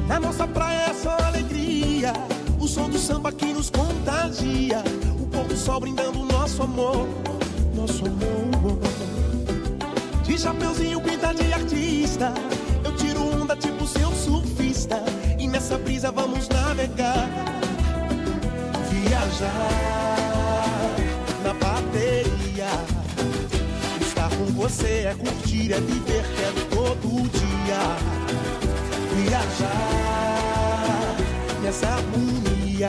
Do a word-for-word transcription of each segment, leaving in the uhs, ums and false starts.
Na nossa praia é só alegria, o som do samba que nos contagia, o pôr do sol brindando o nosso amor, nosso amor. De chapeuzinho pinta de artista, eu tiro onda tipo seu surfista, e nessa brisa vamos navegar, viajar na bateria. Estar com você é curtir, é viver, quero todo dia viajar nessa harmonia.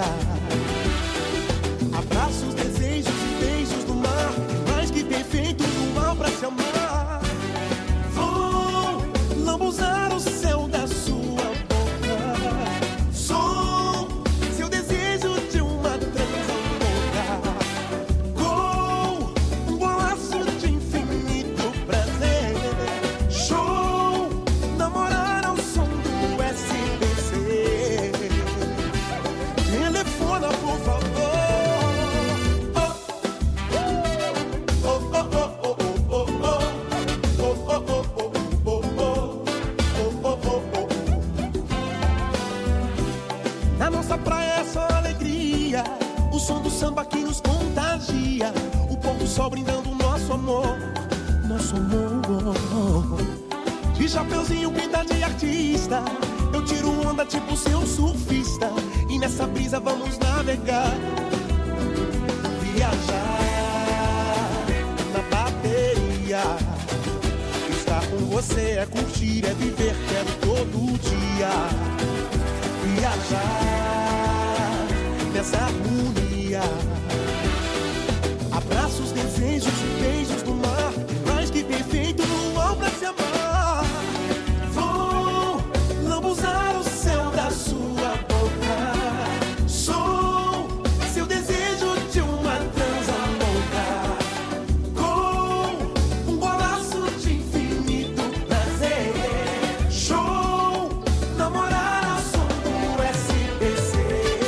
Abraços, desejos e beijos do mar, mais que perfeito no mal pra se amar. Vou lambuzar o céu da sua boca, som, seu desejo de uma transa louca. Gol, um golaço de infinito prazer. Show, namorar ao som do S B C. Telefona, por favor. Na nossa praia é só alegria, o som do samba que nos contagia, o pôr do sol brindando o nosso amor, nosso amor. De chapeuzinho pinta de artista, eu tiro onda tipo seu surfista, e nessa brisa vamos navegar, viajar na bateria. Estar com você é curtir, é viver, quero todo dia viajar nessa harmonia. Abraços, desejos e beijos do mar, mais que perfeito no mal pra se amar. Vou lambuzar o céu da sua boca, som, seu desejo de uma transa louca. Gol, um golaço de infinito prazer. Show, namorar ao som do S B C.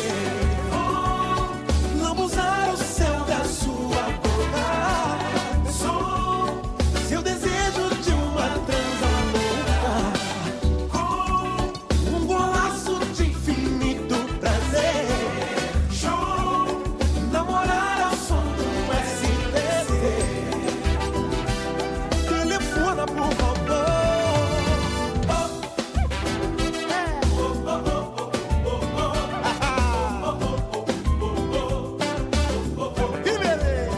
Vou lambuzar o céu da sua boca, som, seu desejo de uma transa louca. Com um golaço de infinito prazer. Show, namorar ao som do S B C. Telefona, por favor. Que beleza!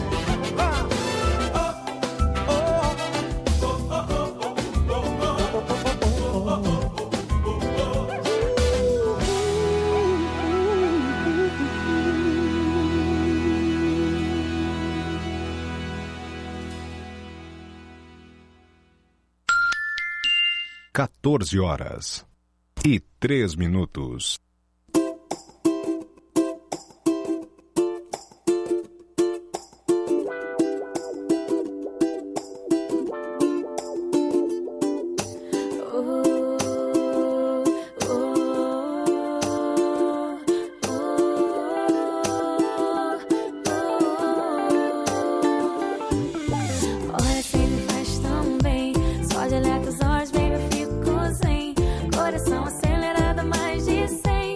quatorze horas e três minutos. Olha, você me faz tão bem, só de olhar teus olhos, baby, eu fico zen. Coração acelerado, mais de cem.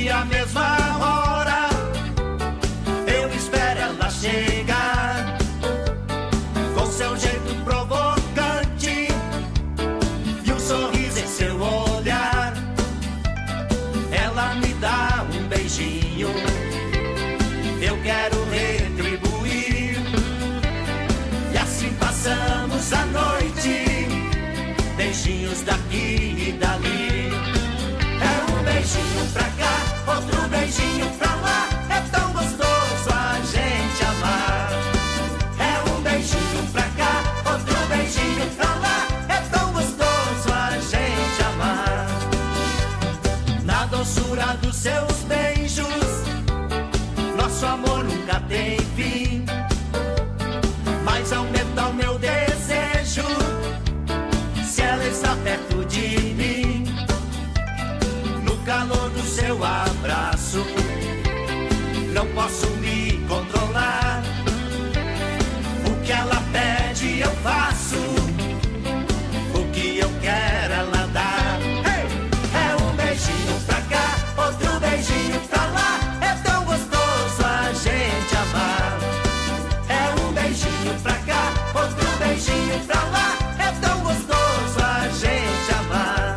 sempre a mesma hora. Eu espero ela chegar, com seu jeito provocante e um sorriso em seu olhar. Ela me dá um beijinho, eu quero retribuir, e assim passamos a noite, beijinhos daqui e dali. É um beijinho pra cá, outro beijinho pra lá, é tão gostoso a gente amar. É um beijinho pra cá, outro beijinho pra lá, é tão gostoso a gente amar. Na doçura dos seus beijos, nosso amor nunca tem fim, mas aumenta o meu desejo se ela está perto de mim. No calor do seu abraço, não posso me controlar. O que ela pede eu faço, o que eu quero ela dá. Hey! É um beijinho pra cá, outro beijinho pra lá, é tão gostoso a gente amar. É um beijinho pra cá, outro beijinho pra lá, é tão gostoso a gente amar.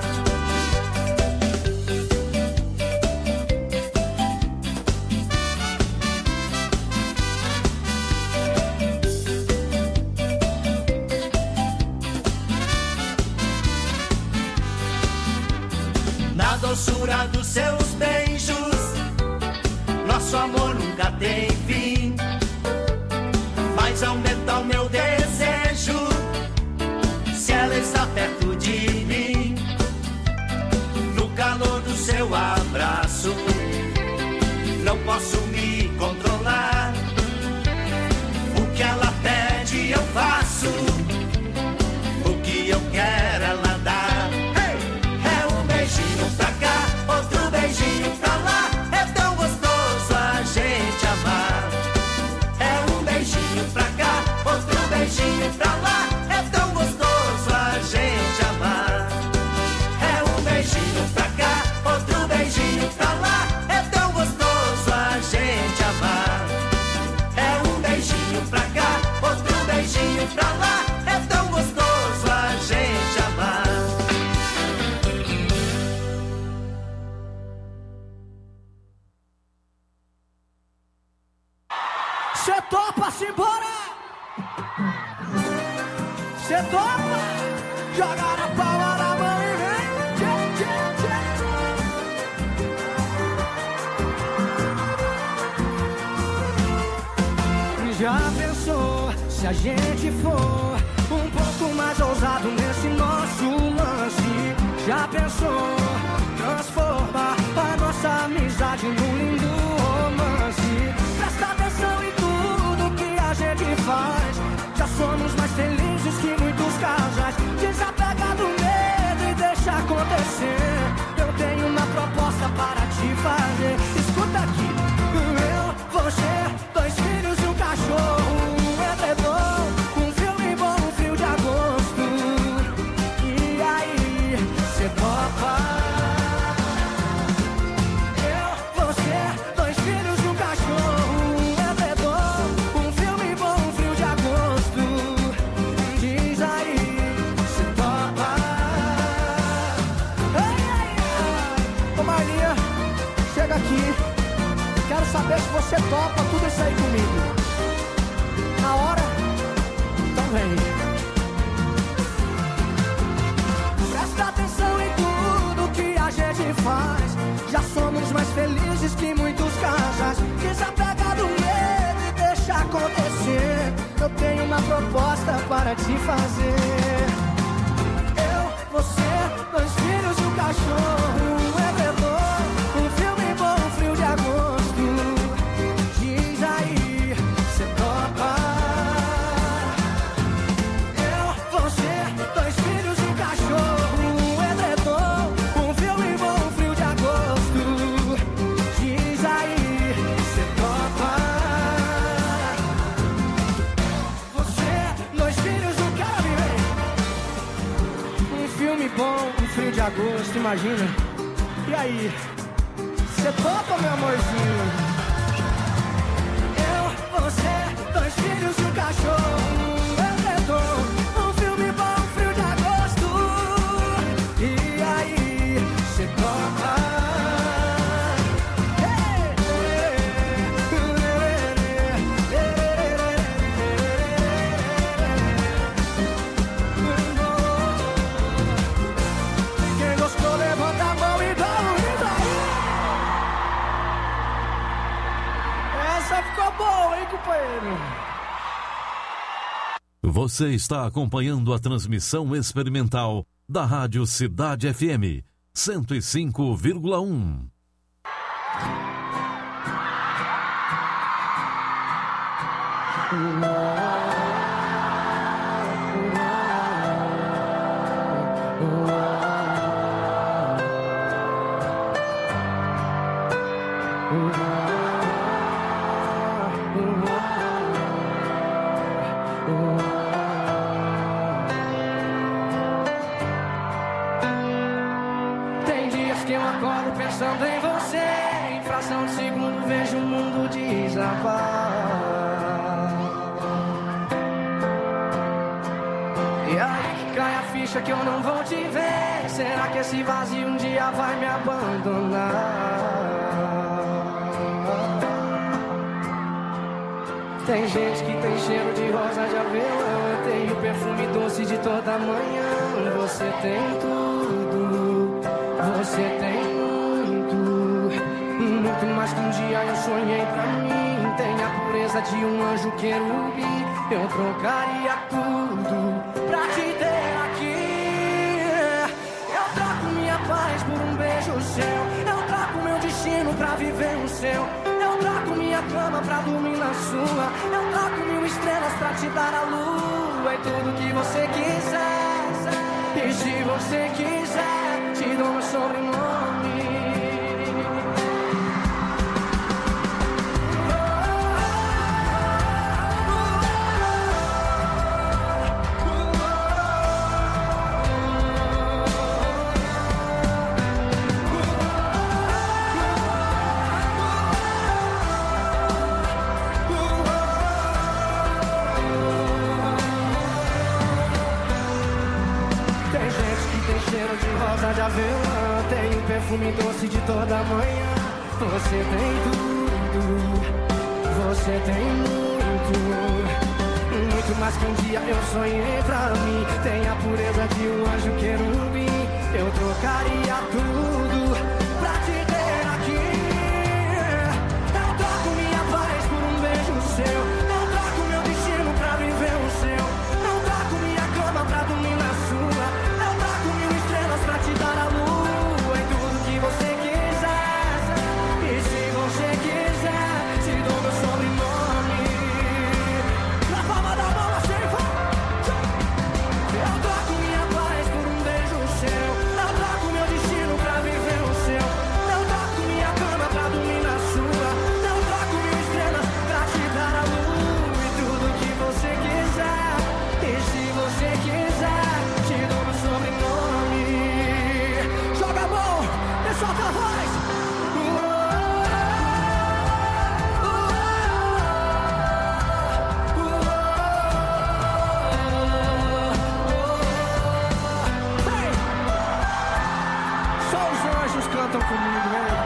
Na doçura dos seus beijos, nosso amor nunca tem fim, mas aumenta o meu desejo se ela está perto de mim. No calor do seu abraço, não posso me controlar. O que ela pede eu faço, o que eu quero ela dá. Hey! É um beijinho pra cá, outro beijinho pra lá, é tão gostoso a gente amar. É um beijinho pra cá, outro beijinho pra lá, é tão gostoso a gente amar. É um beijinho pra cá, outro beijinho pra lá, é tão gostoso a gente amar. É um beijinho pra cá, outro beijinho pra lá, é tão gostoso a gente amar. Cê topa, simbora! Cê topa! Joga na palma da mão e vem! Tchê, tchê, tchê. Já pensou se a gente for um pouco mais ousado nesse nosso lance? Já pensou transformar a nossa amizade num lindo romance? Presta atenção em tudo que a gente faz, já somos mais felizes que muitos casais. Desapega do medo e deixa acontecer, eu tenho uma proposta para te fazer. Escuta aqui, eu, você, dois filhos e um cachorro, um edredom, um filme bom, um frio de agosto. E aí, cê topa? Eu, você, dois filhos e um cachorro, um edredom, um filme bom, um frio de agosto. Diz aí, cê topa? Ai, ai, ai. Ô Marlinha, chega aqui. Quero saber se você topa tudo isso aí comigo. Na hora? Então vem. Presta atenção em tudo que a gente faz, já somos mais felizes que muitos casais. Desapega do medo e deixa acontecer, eu tenho uma proposta para te fazer. Eu, você, dois filhos e um cachorro, um edredom, um filme bom, um frio de agosto. Diz aí, cê topa? Eu, você, dois filhos e um cachorro, um edredom, um filme bom, um frio de agosto. Diz aí, cê topa? Você, dois filhos, um cara viver. Um filme bom, um frio de agosto, imagina. E aí, Você topa, meu amorzinho? Eu, você, dois filhos e um cachorro. Eu tentou um filme bom, um frio de agosto. E aí, você topa? Quem gostou, levanta a mão e dá um grito aí. Essa ficou boa, hein, companheiro? Você está acompanhando a transmissão experimental da Rádio Cidade F M cento e cinco vírgula um. Tem dias que eu acordo pensando em você. Em fração de segundo vejo o mundo desabar. E aí que cai a ficha que eu não vou te ver. Será que esse vazio um dia vai me abandonar? Tem gente que tem cheiro de rosa de avelã. Eu tenho perfume doce de toda manhã. Você tem tudo, você tem muito, muito mais que um dia eu sonhei pra mim. Tem a pureza de um anjo querubim. Eu trocaria tudo pra te ter aqui. Eu troco minha paz por um beijo seu. Eu troco meu destino pra viver um seu. Eu troco minha cama pra dormir na sua. Eu troco mil estrelas pra te dar a lua. E tudo que você quiser. E se você quiser, te dou meu sobrenome. Cheiro de rosa de avelã. Tem um perfume doce de toda manhã. Você tem tudo, você tem muito, muito mais que um dia eu sonhei pra mim. Tem a pureza de um anjo querubim. Eu trocaria tudo pra te ter aqui. Eu troco minha paz por um beijo seu. Eu troco meu destino pra viver o seu. Eu troco minha cama pra dormir na sua. Pra te dar a lua e tudo que você quiser. E se você quiser, te dou meu sobrenome. Na palma da mão assim vai. Eu troco minha paz por um beijo seu. Eu troco meu destino pra viver o seu. Eu troco minha cama pra dormir na sua. Eu troco mil estrelas pra te dar a lua e tudo que você quiser. E se você quiser, te dou meu sobrenome. Joga a mão, solta a voz. Hey. Só os anjos cantam comigo, hein?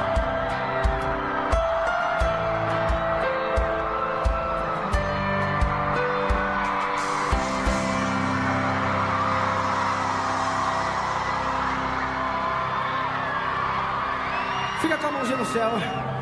Fica com a mãozinha no céu.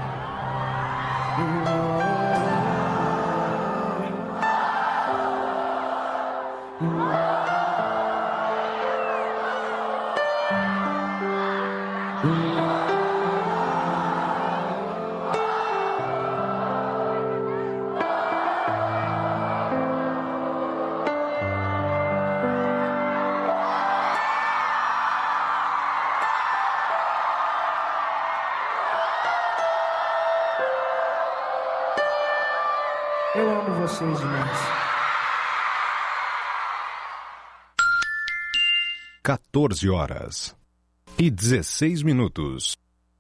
Eu amo vocês demais. quatorze horas e dezesseis minutos.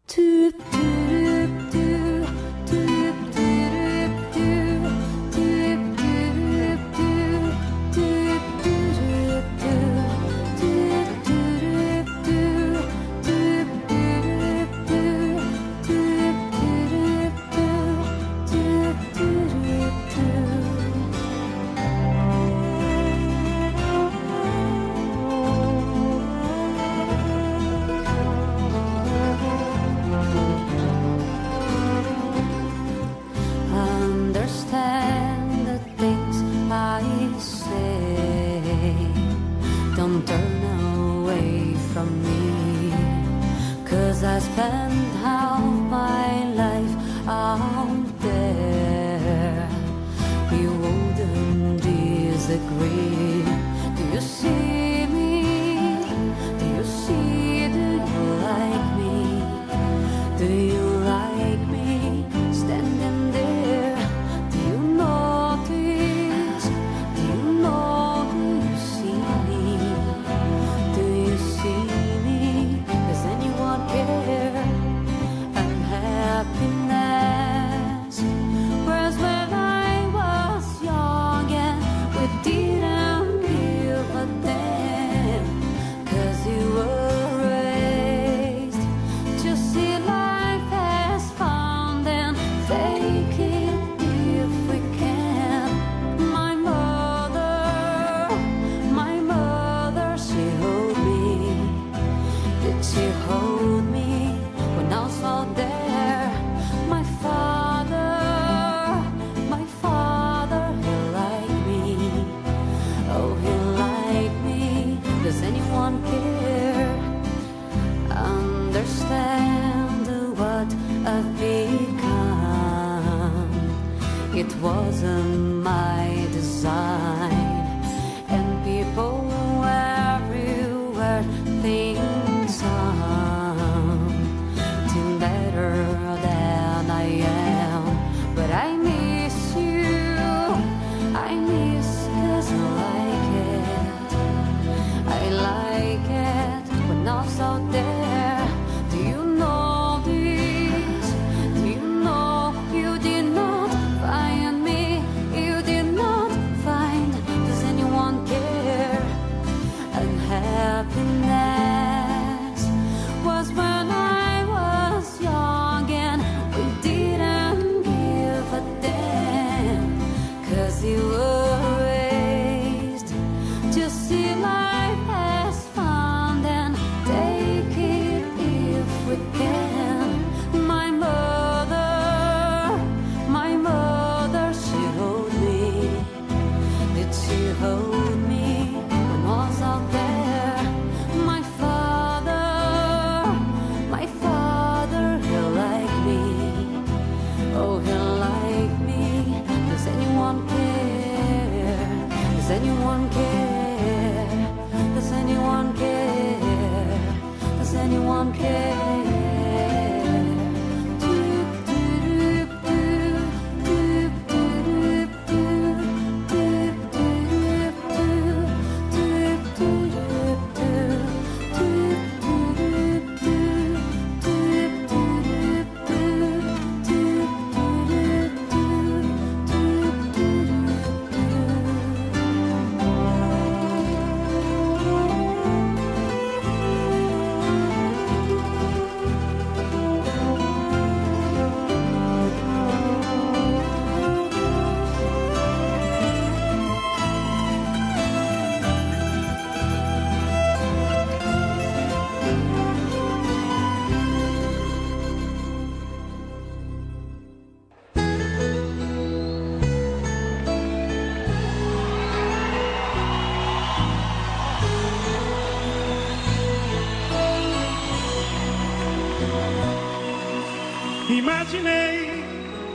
Imaginei,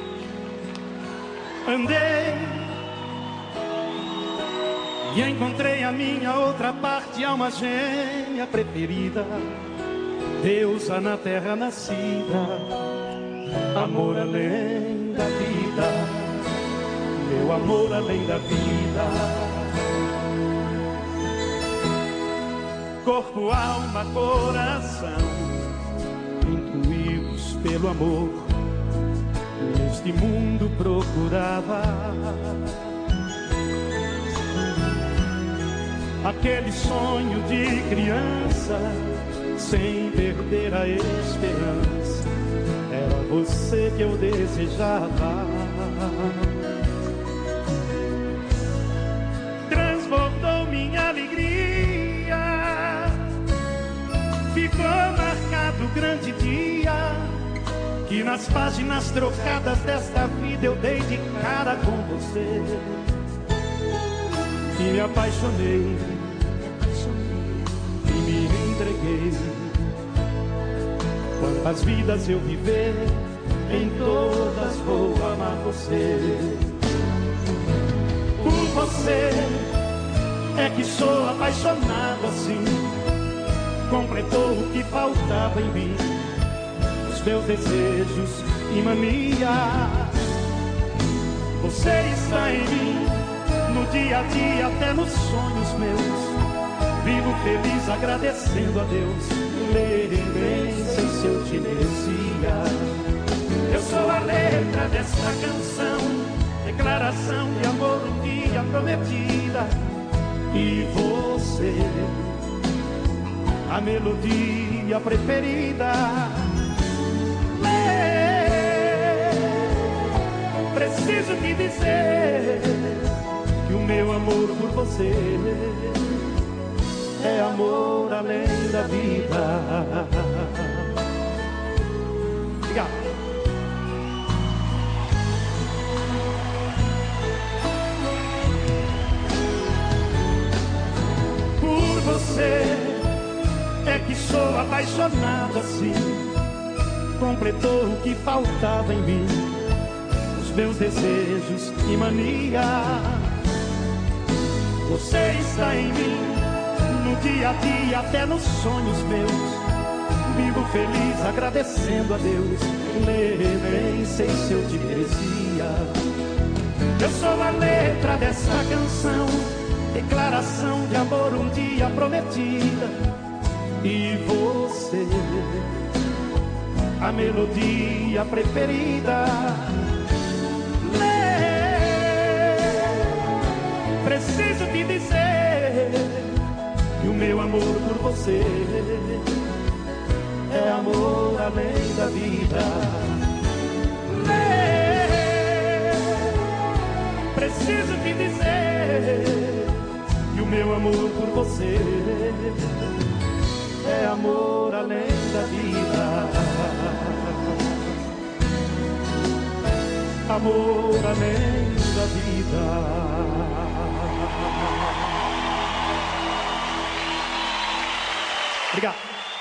andei e encontrei a minha outra parte, alma gêmea preferida, deusa na terra nascida, amor além da vida, meu amor além da vida. Corpo, alma, coração, intuí pelo amor neste mundo procurava. Aquele sonho de criança, sem perder a esperança, era você que eu desejava. Transbordou minha alegria, ficou marcado o grande dia que nas páginas trocadas desta vida eu dei de cara com você. E me apaixonei, e me entreguei. Quantas vidas eu viver, em todas vou amar você. Por você é que sou apaixonado assim. Completou o que faltava em mim, os meus desejos e mania. Você está em mim, no dia a dia, até nos sonhos meus. Vivo feliz agradecendo a Deus, lembrança se eu te merecia. Eu sou a letra desta canção, declaração de amor um dia prometida. E você, a melodia preferida. Preciso te dizer que o meu amor por você é amor além da vida. Obrigado. Por você é que sou apaixonado assim. Completou o que faltava em mim, os meus desejos e mania. Você está em mim, no dia a dia, até nos sonhos meus. Vivo feliz agradecendo a Deus, nem sei se eu te merecia. Eu sou a letra dessa canção, declaração de amor um dia prometida. E você, a melodia preferida. Preciso te dizer que o meu amor por você é amor além da vida. Preciso te dizer que o meu amor por você é amor além da vida. Amor além da vida. Obrigado.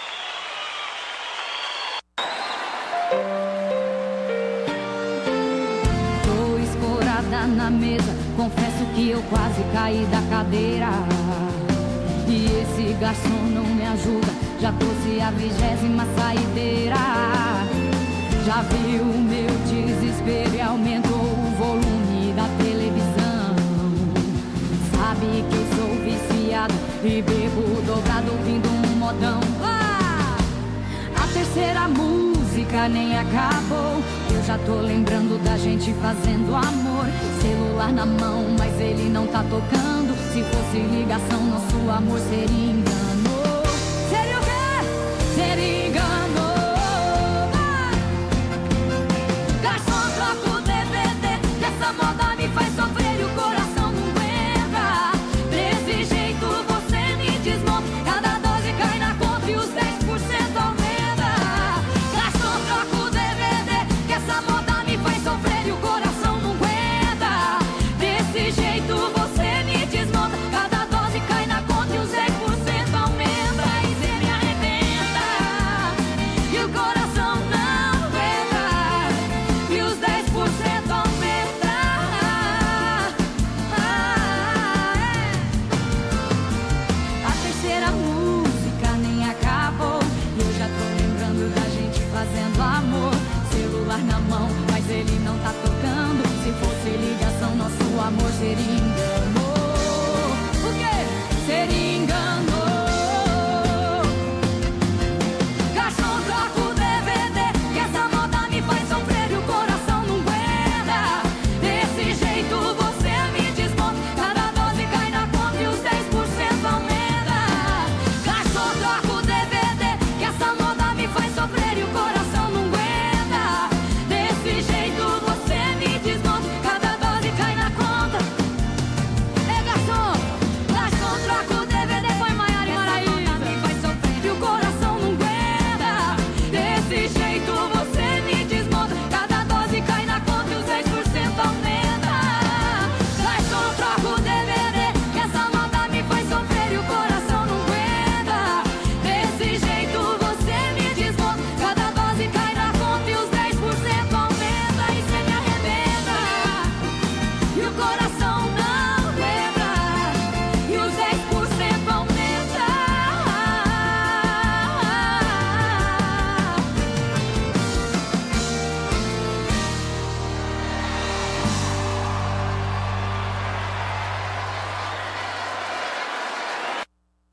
Tô escorada na mesa, confesso que eu quase caí da cadeira. E esse garçom não me ajuda, já trouxe a vigésima saideira. Já viu o meu desespero e aumentou o volume da televisão. Sabe que eu sou viciado e bebo dobrado ouvindo um modão. Ah! A terceira música nem acabou, eu já tô lembrando da gente fazendo amor. Celular na mão, mas ele não tá tocando. Se fosse ligação, nosso amor seria engano. Seria o quê? Seria engano. Garçom, troca o D V D, que essa moda me faz sofrer e o coração não aguenta. Desse jeito você me desmonta, cada dose cai na conta e os dez por cento aumenta. Garçom, troca o D V D, que essa moda me faz sofrer e o coração não aguenta. Desse jeito você me desmonta, cada dose cai na conta e os dez por cento aumenta. E cê me arrebenta, e o coração não aguenta, e os dez por cento aumenta. Ah, é. A terceira música nem acabou, eu já tô lembrando da gente fazendo amor. Celular na mão, mas ele não tá tocando. Se fosse ligação, nosso amor seria engano. O quê? Seria engano. Garçom, troca o D V D, que essa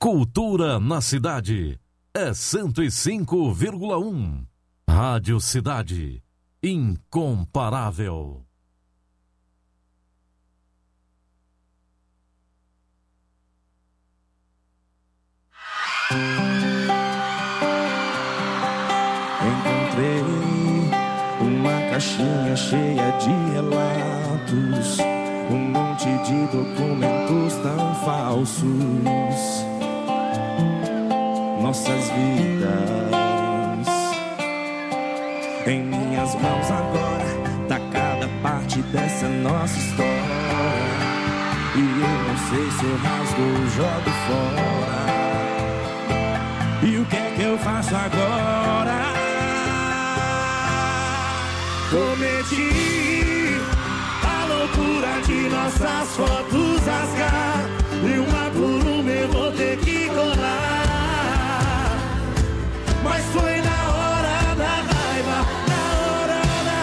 Cultura na cidade é cento e cinco vírgula um. Rádio Cidade, incomparável. Encontrei uma caixinha cheia de relatos, um monte de documentos tão falsos. Nossas vidas em minhas mãos agora, tá cada parte dessa nossa história. E eu não sei se eu rasgo ou jogo fora. E o que é que eu faço agora? Cometi a loucura de nossas fotos rasgar, e uma por uma eu vou ter que colar. Mas foi na hora da raiva, na hora,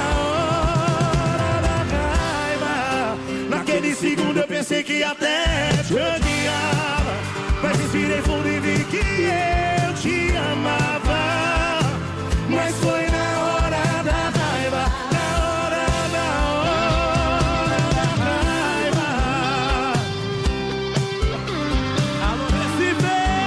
na hora da raiva. Naquele segundo eu pensei que até te odiava, mas respirei fundo e vi que eu te amava. Mas foi na hora da raiva, na hora, na hora da raiva. Alô, Recife!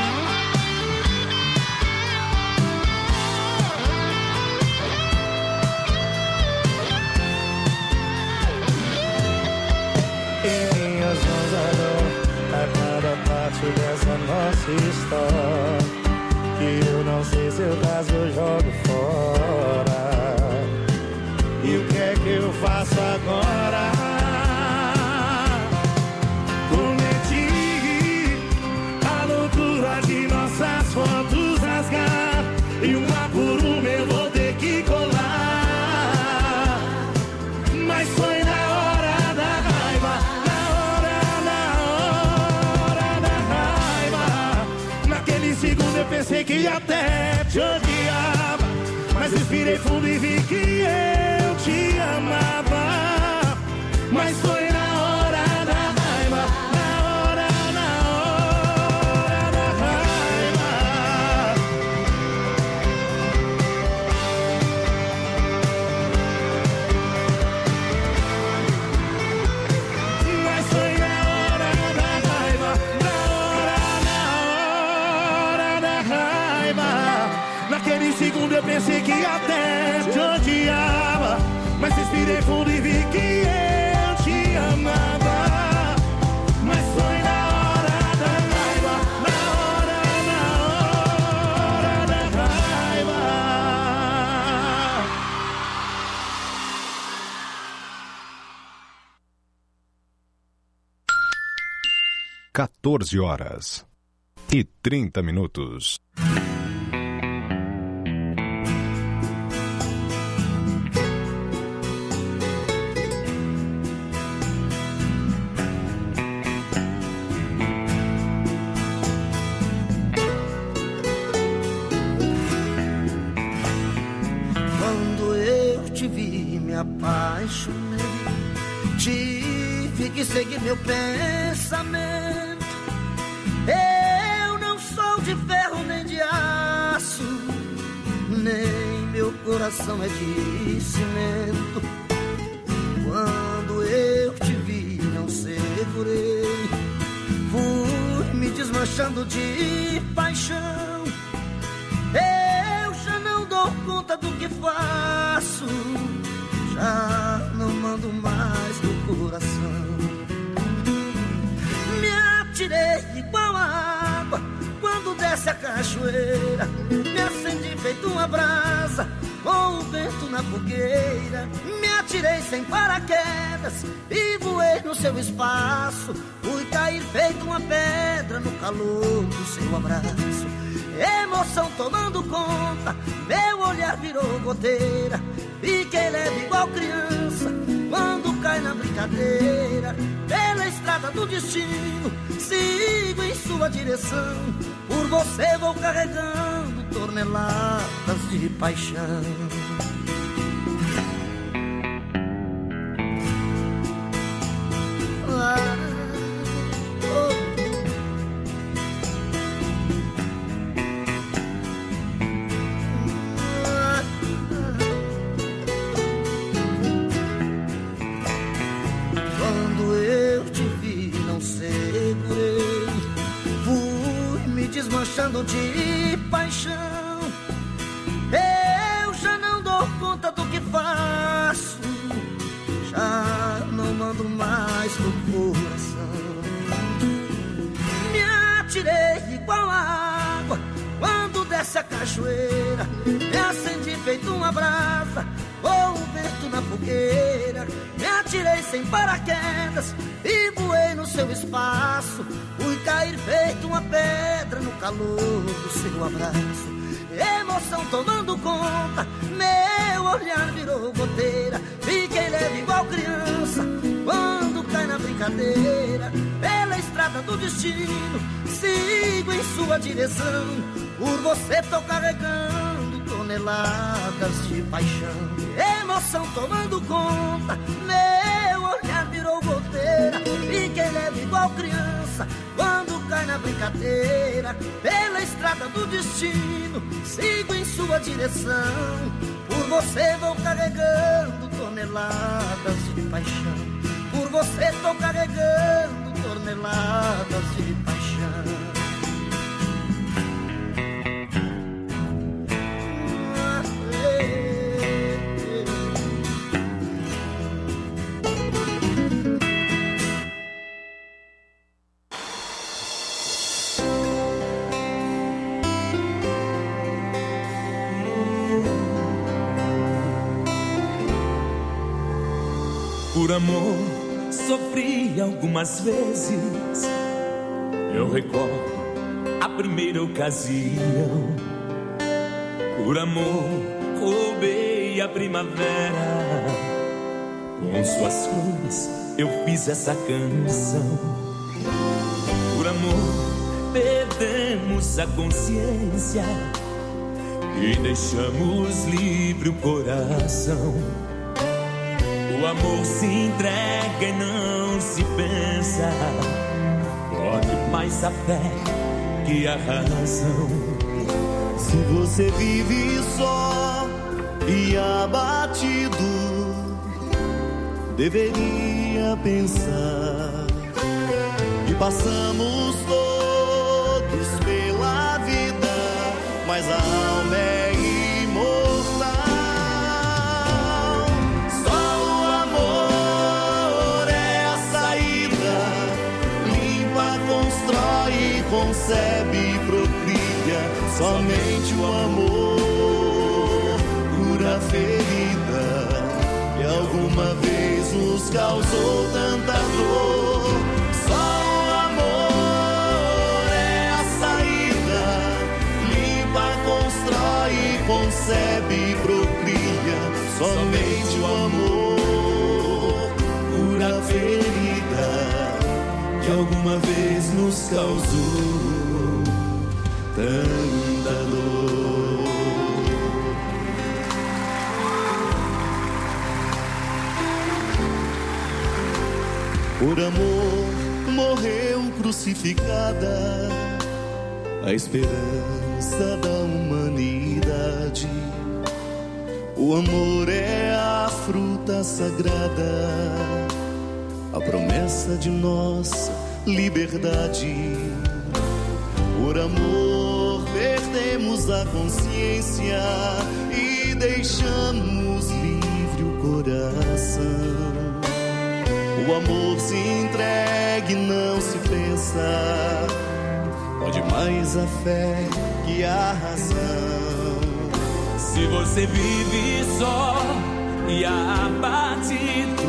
Em minhas mãos agora, a cada parte dessa nossa história, que eu não sei se eu rasgo ou jogo fora. E o que é que eu faço agora? Cometi a loucura de nossas fotos rasgar, e uma por uma eu vou ter que colar. Mas foi na hora da raiva, na hora, na hora da raiva. Naquele segundo eu pensei que até te odiava, mas respirei fundo e vi que eu te amava. Mas foi na hora da raiva, na hora, na hora da raiva. Mas foi na hora da raiva, na hora, na hora da raiva. Naquele segundo eu pensei que até te odiava, mas respirei fundo e vi que eu te amava. Mas foi na hora da raiva, na hora, na hora da raiva. quatorze horas e trinta minutos. Quando eu te vi, me apaixonei. Tive que seguir meu pensamento. Eu não sou de ferro nem de aço, nem meu coração é de cimento. Quando eu te vi, não segurei, fui me desmanchando de paixão. Eu já não dou conta do que faço, já não mando mais do coração. Me atirei igual a água quando desce a cachoeira, me acendi feito uma brasa com o vento na fogueira. Me atirei sem paraquedas e voei no seu espaço, fui cair feito uma pedra no calor do seu abraço. Emoção tomando conta, meu olhar virou goteira, fiquei leve igual criança quando cai na brincadeira. Pela estrada do destino, sigo em sua direção, por você vou carregando toneladas de paixão. Ah, oh. de paixão. Eu já não dou conta do que faço, já não mando mais pro coração. Me atirei igual a água quando desce a cachoeira, me acendi feito uma brasa com o vento na fogueira. Me atirei sem paraquedas e voei no seu espaço, fui cair feito uma pedra no calor do seu abraço. Emoção tomando conta, meu olhar virou goteira. Fiquei leve igual criança quando cai na brincadeira. Pela estrada do destino sigo em sua direção, por você tô carregando toneladas de paixão. Emoção tomando conta, meu olhar virou goteira. Fiquei leve igual criança quando cai na brincadeira. Pela estrada do destino sigo em sua direção, por você vou carregando toneladas de paixão. Por você tô carregando toneladas de paixão. Por amor, sofri algumas vezes. Eu recordo a primeira ocasião. Por amor, roubei a primavera. Com suas flores, eu fiz essa canção. Por amor, perdemos a consciência e deixamos livre o coração. O amor se entrega e não se pensa, pode mais a fé que a razão. Se você vive só e abatido, deveria pensar que passamos todos pela vida, mas a alma é imortal. Concebe e procria, somente o amor cura a ferida que alguma vez nos causou tanta dor. Só o amor é a saída, limpa, constrói, concebe e procria, somente o amor cura a ferida que alguma vez nos causou tanta dor. Por amor morreu crucificada a esperança da humanidade. O amor é a fruta sagrada, a promessa de nossa liberdade. Por amor perdemos a consciência e deixamos livre o coração. O amor se entrega e não se pensa, pode mais a fé que a razão. Se você vive só e abatido,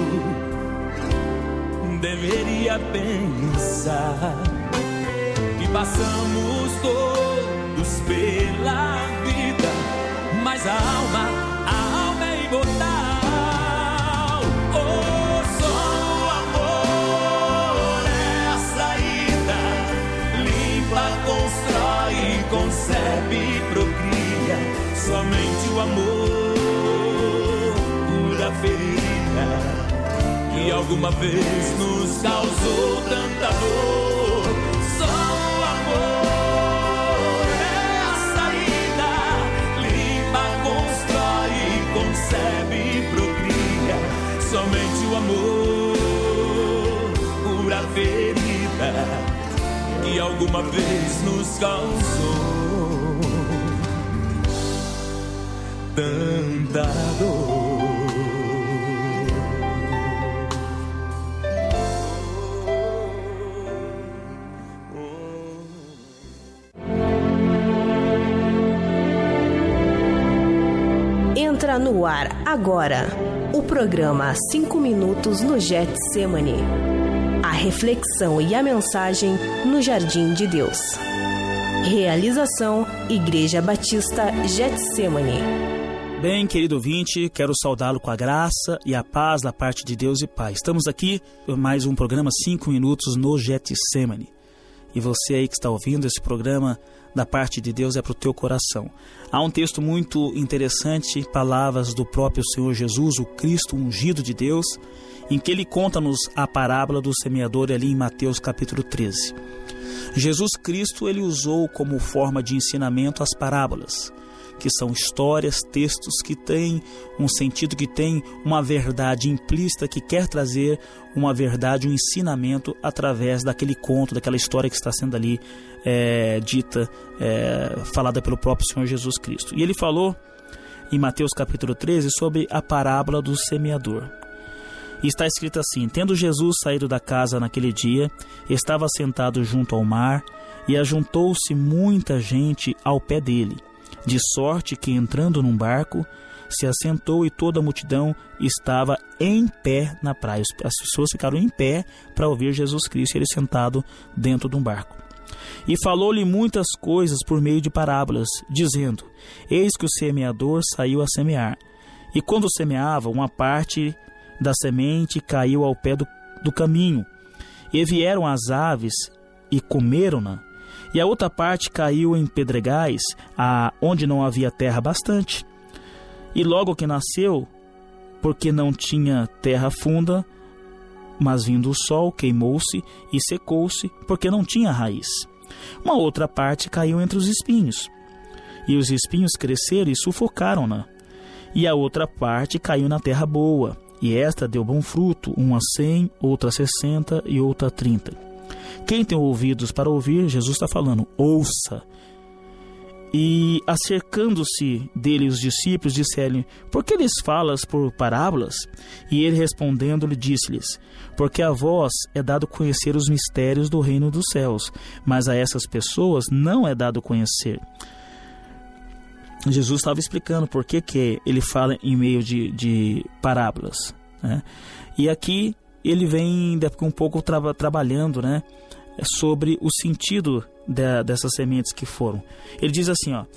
deveria pensar que passamos todos pela vida, mas a alma, a alma é imortal. Oh, só o amor é a saída, limpa, constrói, concebe e procria, somente o amor cura a ferida que alguma vez nos causou tanta dor. Só o amor é a saída, limpa, constrói, concebe e procria, somente o amor cura a ferida que alguma vez nos causou tanta dor. Entra no ar agora o programa Cinco Minutos no Getsemane. A reflexão e a mensagem no Jardim de Deus. Realização Igreja Batista Getsemane. Bem, querido ouvinte, quero saudá-lo com a graça e a paz da parte de Deus e Pai. Estamos aqui por mais um programa Cinco Minutos no Getsemane. E você aí que está ouvindo esse programa da parte de Deus é para o teu coração. Há um texto muito interessante, palavras do próprio Senhor Jesus, o Cristo ungido de Deus, em que ele conta-nos a parábola do semeador ali em Mateus capítulo treze. Jesus Cristo, ele usou como forma de ensinamento as parábolas, que são histórias, textos que têm um sentido, que têm uma verdade implícita, que quer trazer uma verdade, um ensinamento através daquele conto, daquela história que está sendo ali é, dita, é, falada pelo próprio Senhor Jesus Cristo. E ele falou em Mateus capítulo treze sobre a parábola do semeador. E está escrito assim: tendo Jesus saído da casa naquele dia, estava sentado junto ao mar, e ajuntou-se muita gente ao pé dele, de sorte que, entrando num barco, se assentou e toda a multidão estava em pé na praia. As pessoas ficaram em pé para ouvir Jesus Cristo, ele sentado dentro de um barco. E falou-lhe muitas coisas por meio de parábolas, dizendo: eis que o semeador saiu a semear. E quando semeava, uma parte da semente caiu ao pé do, do caminho, e vieram as aves e comeram-na. E a outra parte caiu em pedregais, a, onde não havia terra bastante. E logo que nasceu, porque não tinha terra funda, mas vindo o sol, queimou-se e secou-se, porque não tinha raiz. Uma outra parte caiu entre os espinhos, e os espinhos cresceram e sufocaram-na. E a outra parte caiu na terra boa, e esta deu bom fruto, uma a cem, outra a sessenta e outra a trinta. Quem tem ouvidos para ouvir, Jesus está falando, ouça. E acercando-se dele os discípulos, disseram-lhe: por que lhes falas por parábolas? E ele respondendo-lhe disse-lhes: porque a vós é dado conhecer os mistérios do reino dos céus, mas a essas pessoas não é dado conhecer. Jesus estava explicando por que, que ele fala em meio de, de parábolas, né? E aqui ele vem um pouco tra- trabalhando, né, sobre o sentido de, dessas sementes que foram. Ele diz assim, ó: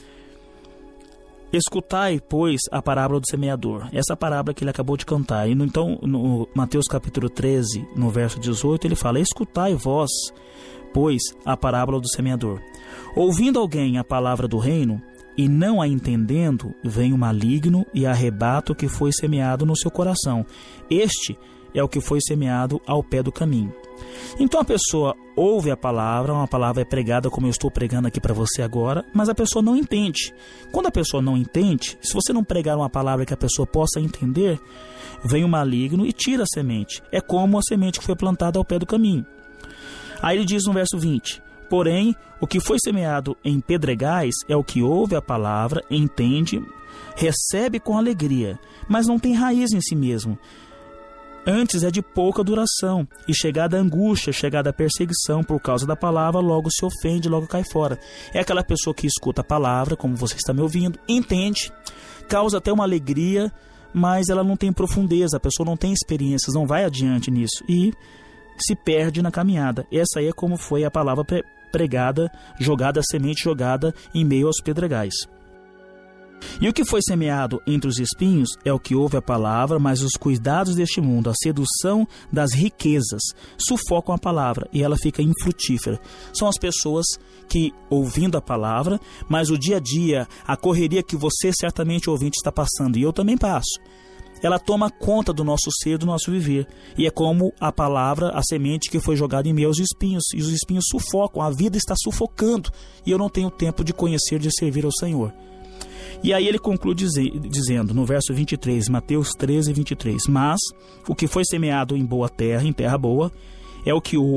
escutai, pois, a parábola do semeador. Essa parábola que ele acabou de cantar. E no, então, no Mateus capítulo treze, no verso dezoito, ele fala: escutai vós, pois, a parábola do semeador. Ouvindo alguém a palavra do reino, e não a entendendo, vem o maligno e arrebata o que foi semeado no seu coração. Este é o que foi semeado ao pé do caminho. Então a pessoa ouve a palavra, uma palavra é pregada como eu estou pregando aqui para você agora, mas a pessoa não entende. Quando a pessoa não entende, se você não pregar uma palavra que a pessoa possa entender, vem o maligno e tira a semente. É como a semente que foi plantada ao pé do caminho. Aí ele diz no verso vinte: porém, o que foi semeado em pedregais é o que ouve a palavra, entende, recebe com alegria, mas não tem raiz em si mesmo. Antes é de pouca duração, e chegada a angústia, chegada a perseguição por causa da palavra, logo se ofende, logo cai fora. É aquela pessoa que escuta a palavra, como você está me ouvindo, entende, causa até uma alegria, mas ela não tem profundeza, a pessoa não tem experiências, não vai adiante nisso, e se perde na caminhada. Essa aí é como foi a palavra pregada, jogada, a semente jogada em meio aos pedregais. E o que foi semeado entre os espinhos é o que ouve a palavra, mas os cuidados deste mundo, a sedução das riquezas, sufocam a palavra e ela fica infrutífera. São as pessoas que, ouvindo a palavra, mas o dia a dia, a correria que você certamente ouvinte está passando, e eu também passo, ela toma conta do nosso ser, do nosso viver. E é como a palavra, a semente que foi jogada em meus espinhos, e os espinhos sufocam, a vida está sufocando, e eu não tenho tempo de conhecer, de servir ao Senhor. E aí ele conclui dizendo, no verso vinte e três, Mateus treze, vinte e três, mas o que foi semeado em boa terra, em terra boa, é o que ouve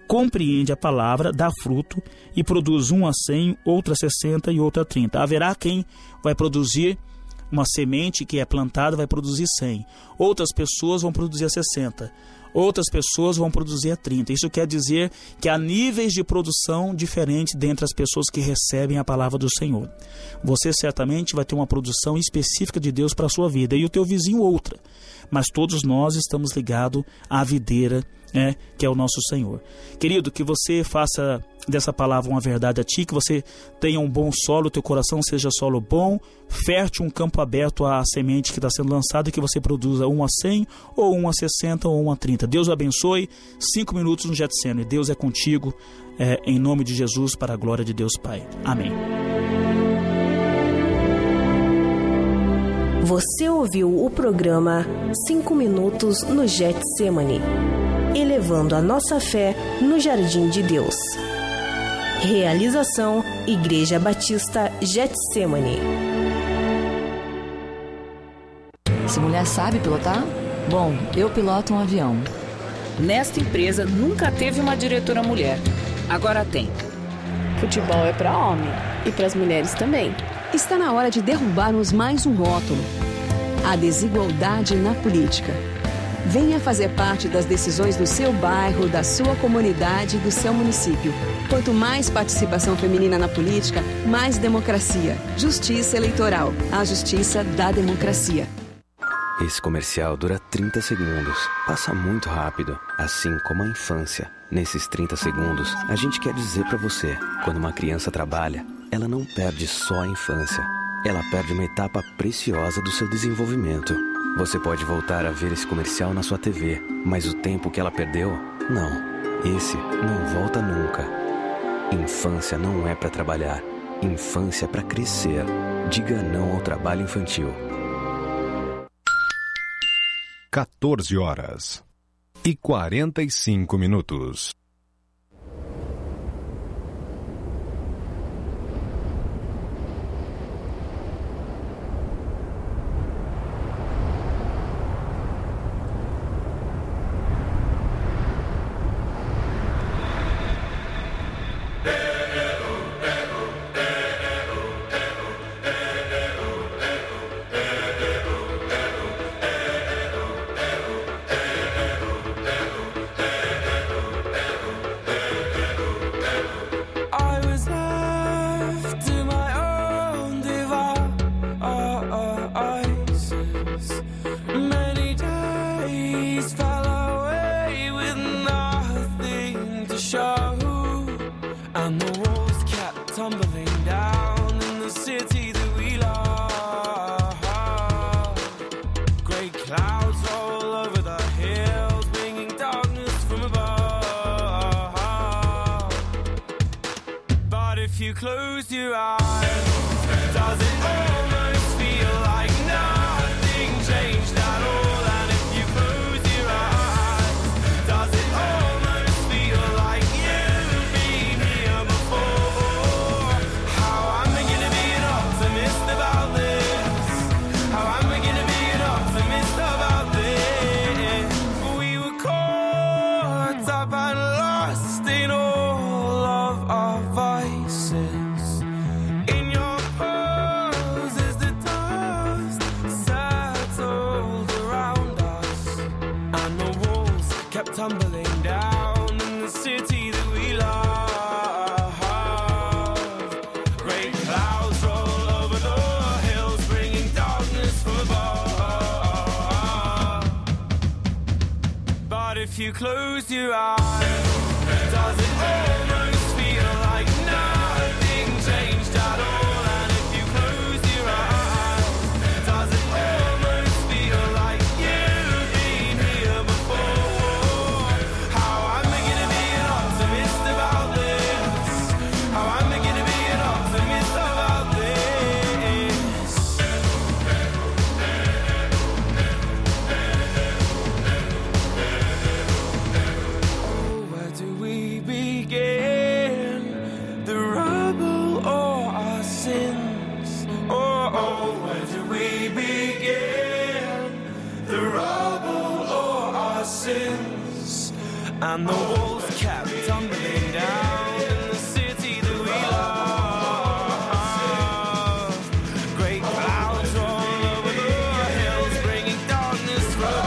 compreende a palavra, dá fruto e produz um a cem, outro a sessenta e outro a trinta. Haverá quem vai produzir uma semente que é plantada, vai produzir cem. Outras pessoas vão produzir a sessenta. Outras pessoas vão produzir a trinta. Isso quer dizer que há níveis de produção diferentes dentre as pessoas que recebem a palavra do Senhor. Você certamente vai ter uma produção específica de Deus para a sua vida e o teu vizinho outra. Mas todos nós estamos ligados à videira, né, que é o nosso Senhor. Querido, que você faça dessa palavra uma verdade a ti, que você tenha um bom solo, teu coração seja solo bom, fértil, um campo aberto à semente que está sendo lançada e que você produza um a cem, ou um a sessenta, ou um a trinta. Deus o abençoe. Cinco minutos no Getsemane. Deus é contigo, é, em nome de Jesus, para a glória de Deus Pai. Amém. Você ouviu o programa Cinco Minutos no Getsemane, elevando a nossa fé no Jardim de Deus. Realização Igreja Batista Getsemane. Essa mulher sabe pilotar? Bom, eu piloto um avião. Nesta empresa nunca teve uma diretora mulher. Agora tem. Futebol é para homem e para as mulheres também. Está na hora de derrubarmos mais um rótulo: a desigualdade na política. Venha fazer parte das decisões do seu bairro, da sua comunidade e do seu município. Quanto mais participação feminina na política, mais democracia. Justiça eleitoral. A justiça da democracia. Esse comercial dura trinta segundos. Passa muito rápido, assim como a infância. Nesses trinta segundos, a gente quer dizer pra você: quando uma criança trabalha, ela não perde só a infância. Ela perde uma etapa preciosa do seu desenvolvimento. Você pode voltar a ver esse comercial na sua T V, mas o tempo que ela perdeu, não. Esse não volta nunca. Infância não é pra trabalhar. Infância é pra crescer. Diga não ao trabalho infantil. quatorze horas e quarenta e cinco minutos. If you close your eyes, does it almost feel like nothing changed at all? And if you close your eyes, does it almost feel like you've been here before? How am I gonna be an optimist about this? How am I gonna be an optimist about this? Oh, where do we begin? And the walls kept tumbling down in the city that we love. Great clouds roll over the hills, bringing darkness from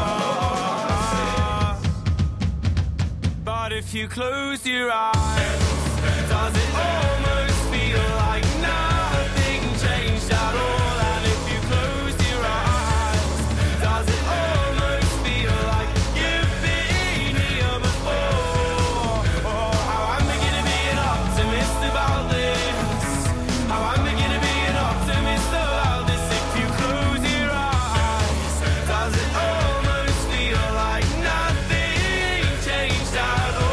us. But if you close your eyes, does it almost feel like nothing changed at all? And if you close your eyes, does it almost feel like you've been here before? Oh, how I'm beginning to be an optimist about this. How I'm beginning to be an optimist about this. If you close your eyes, does it almost feel like nothing changed at all?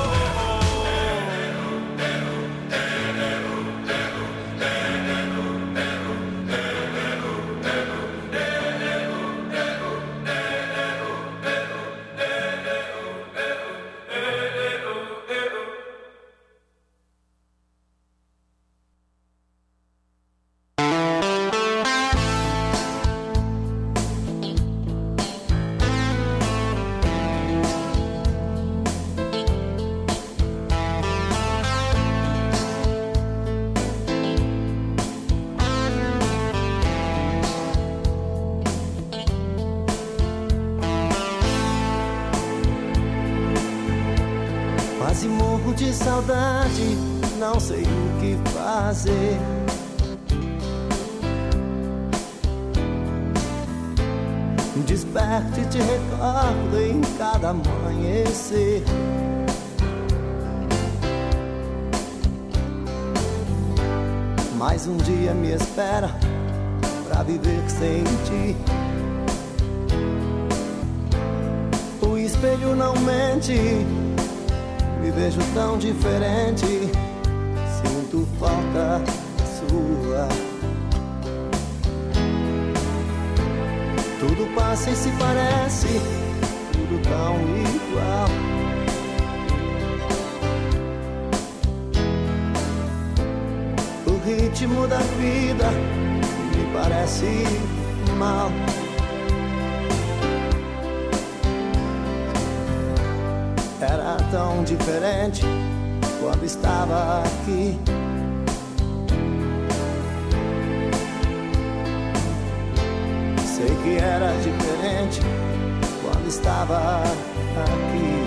Quase morro de saudade, não sei o que fazer. Desperto e te recordo em cada amanhecer. Mais um dia me espera pra viver sem ti. O espelho não mente, me vejo tão diferente. Sinto falta sua. Tudo passa e se parece, tudo tão igual. O ritmo da vida me parece mal. Era tão diferente quando estava aqui. Sei que era diferente quando estava aqui.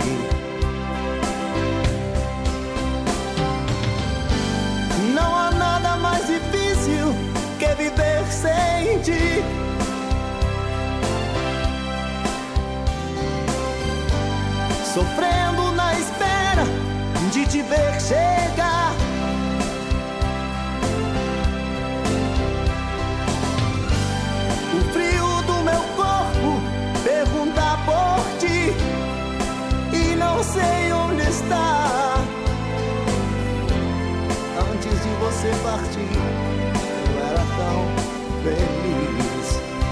Não há nada mais difícil que viver sem ti. Sofrendo na espera de te ver chegar. O frio do meu corpo pergunta por ti e não sei onde está. Antes de você partir, eu era tão feliz.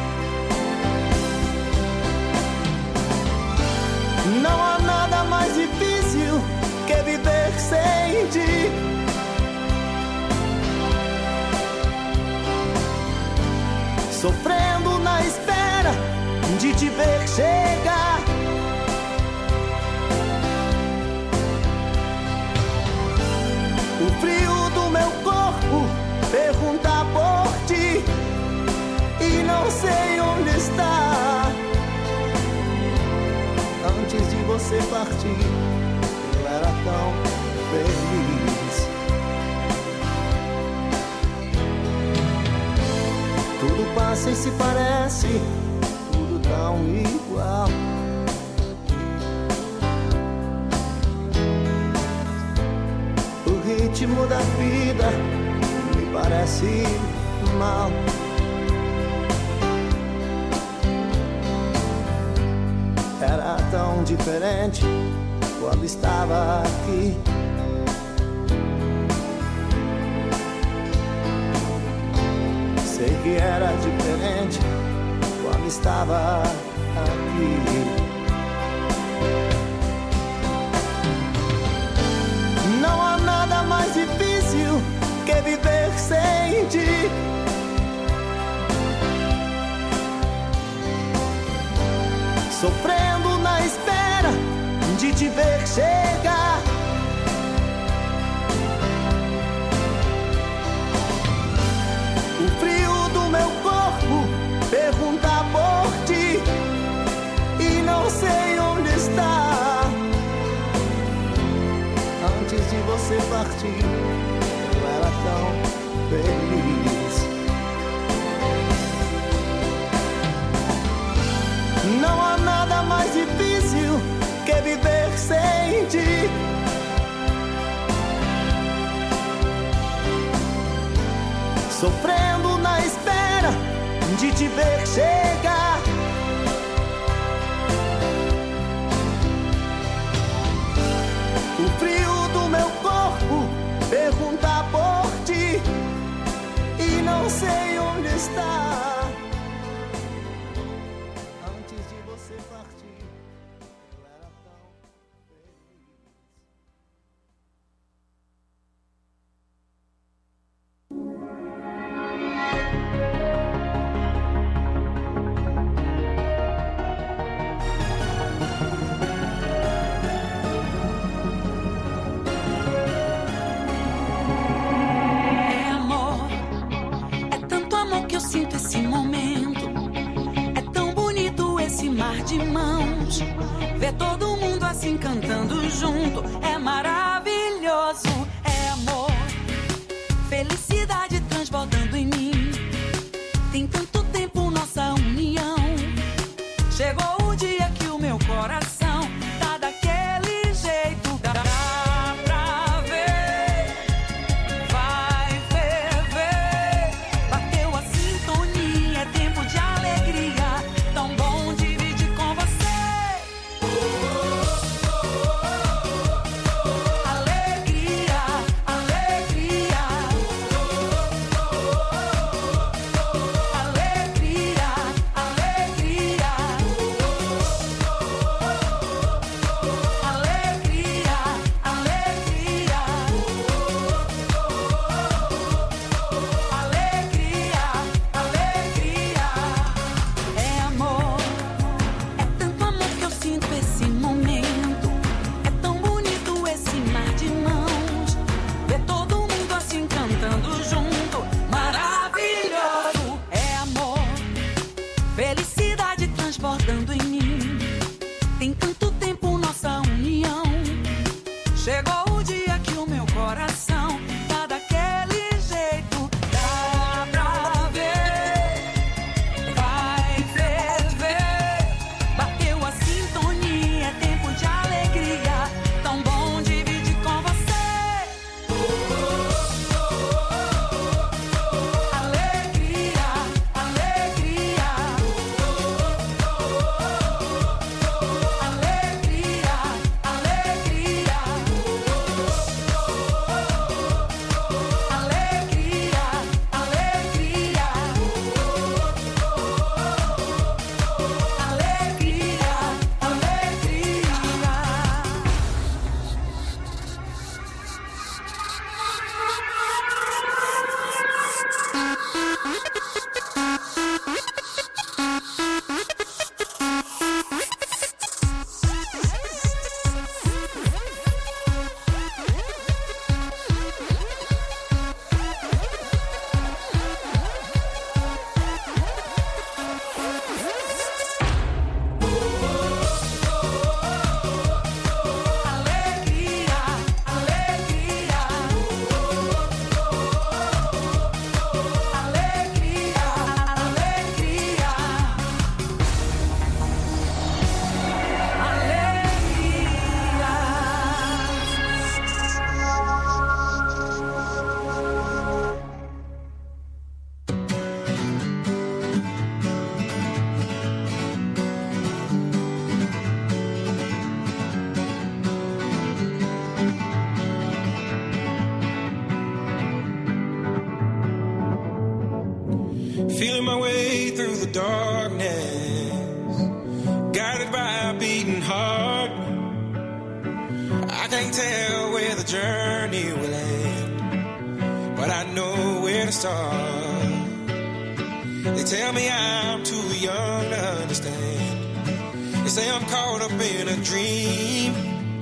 Não há nada mais difícil que viver sem ti. Sofrendo na espera de te ver chegar. O frio do meu corpo pergunta por ti e não sei onde está. Antes de você partir, eu era tão feliz. Tudo passa e se parece, tudo tão igual. O ritmo da vida me parece mal. Era tão diferente quando estava aqui. Sei que era diferente quando estava aqui. Não há nada mais difícil que viver sem ti. Sofrendo na espera de te ver chegar. O frio do meu corpo pergunta por ti e não sei onde está. Antes de você partir, eu era tão feliz. Não há nada mais difícil que viver sem ti. Sofrendo na espera de te ver chegar. O frio do meu corpo pergunta por ti e não sei onde está. Antes de você partir, eu era tão feliz. De mãos, ver todo mundo assim cantando junto é maravilhoso, é amor, felicidade transbordando em mim. Tem tanto tempo nossa união, chegou o dia que o meu coração tá daquele jeito. Dá pra ver, vai ferver, bateu a sintonia, é tempo de alegria, tão bom de transbordando em mim. Tem tanto tempo nossa união, chegou o dia que o meu coração tá daquele jeito. Dá pra ver, vai ferver, bateu a sintonia, é tempo de alegria, tão bom dividir com você. Alegria, alegria. Feeling my way through the darkness, guided by a beating heart. I can't tell where the journey will end, but I know where to start. They tell me I'm too young to understand. They say I'm caught up in a dream,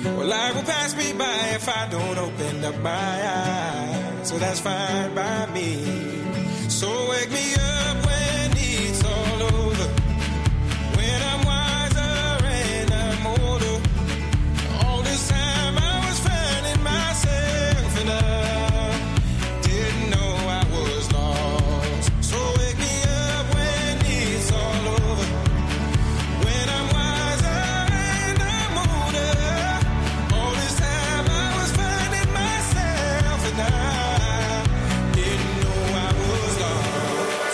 Well, life will pass me by if I don't open up my eyes. So that's fine by me. So wake me up when it's all over, when I'm wiser and I'm older. All this time I was finding myself and I didn't know I was lost. So wake me up when it's all over, when I'm wiser and I'm older. All this time I was finding myself and I didn't know I was lost.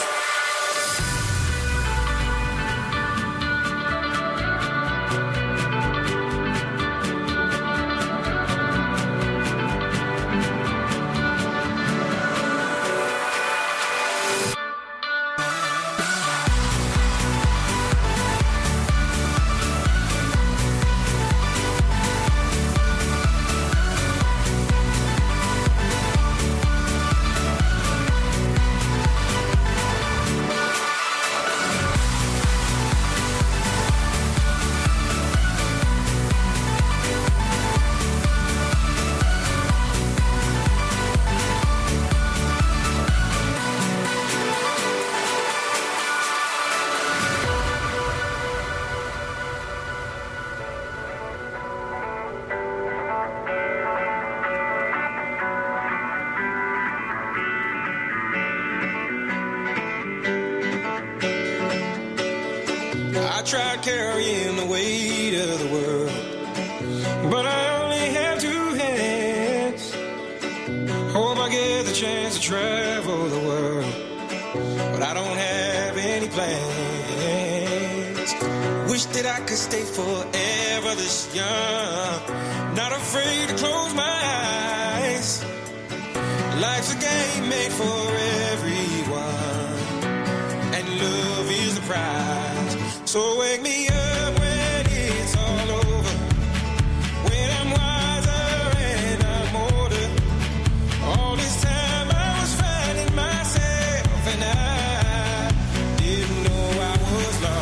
I tried carrying the weight of the world, but I only have two hands. Hope I get the chance to travel the world, but I don't have any plans. Wish that I could stay forever this young, not afraid to close my eyes. Life's a game made for everyone, and love is the prize. So wake me up